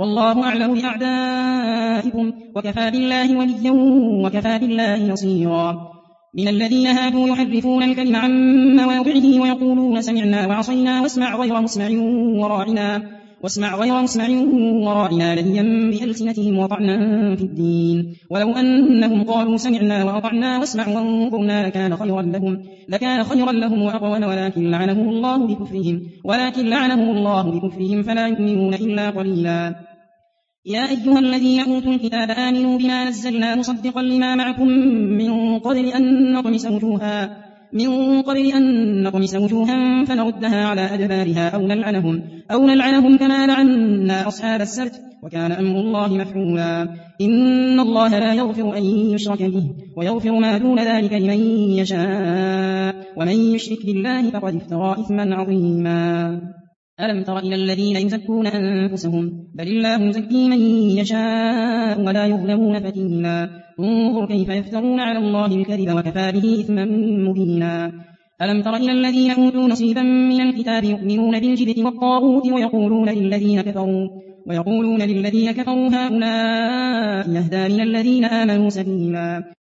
والله أعلم بأعدائكم وكفى بالله وليا وكفى بالله نصيرا. من الذين هادوا يحرفون الكلم عن مواضعه ويقولون سمعنا وعصينا واسمع غير مسمع وراعنا ليا بألسنتهم وطعنا في الدين. ولو أنهم قالوا سمعنا وأطعنا واسمع وانظرنا لكان خيرا لهم وأقوم ولكن لعنهم الله بكفرهم فلا يؤمنون إلا قليلا. يا أيها الذين أوتوا الكتاب آمنوا بما نزلنا مصدقا لما معكم من قبل أن نطمس وجوها فنردها على أدبارها أو نلعنهم كما لعنا أصحاب السبت وكان أمر الله مفعولا. إن الله لا يغفر أن يشرك به ويغفر ما دون ذلك لمن يشاء ومن يشرك بالله فقد افترى إثما عظيما. ألم تر إلى الذين يزكون أنفسهم بل الله يزكي من يشاء ولا يظلمون فتيلا. انظر كيف يفترون على الله الكذب وكفى به إثما مبينا. ألم تر إلى الذين أوتوا نصيبا من الكتاب يؤمنون بالجبت والطاغوت ويقولون للذين كفروا هؤلاء يهدى من الذين آمنوا سبيلا.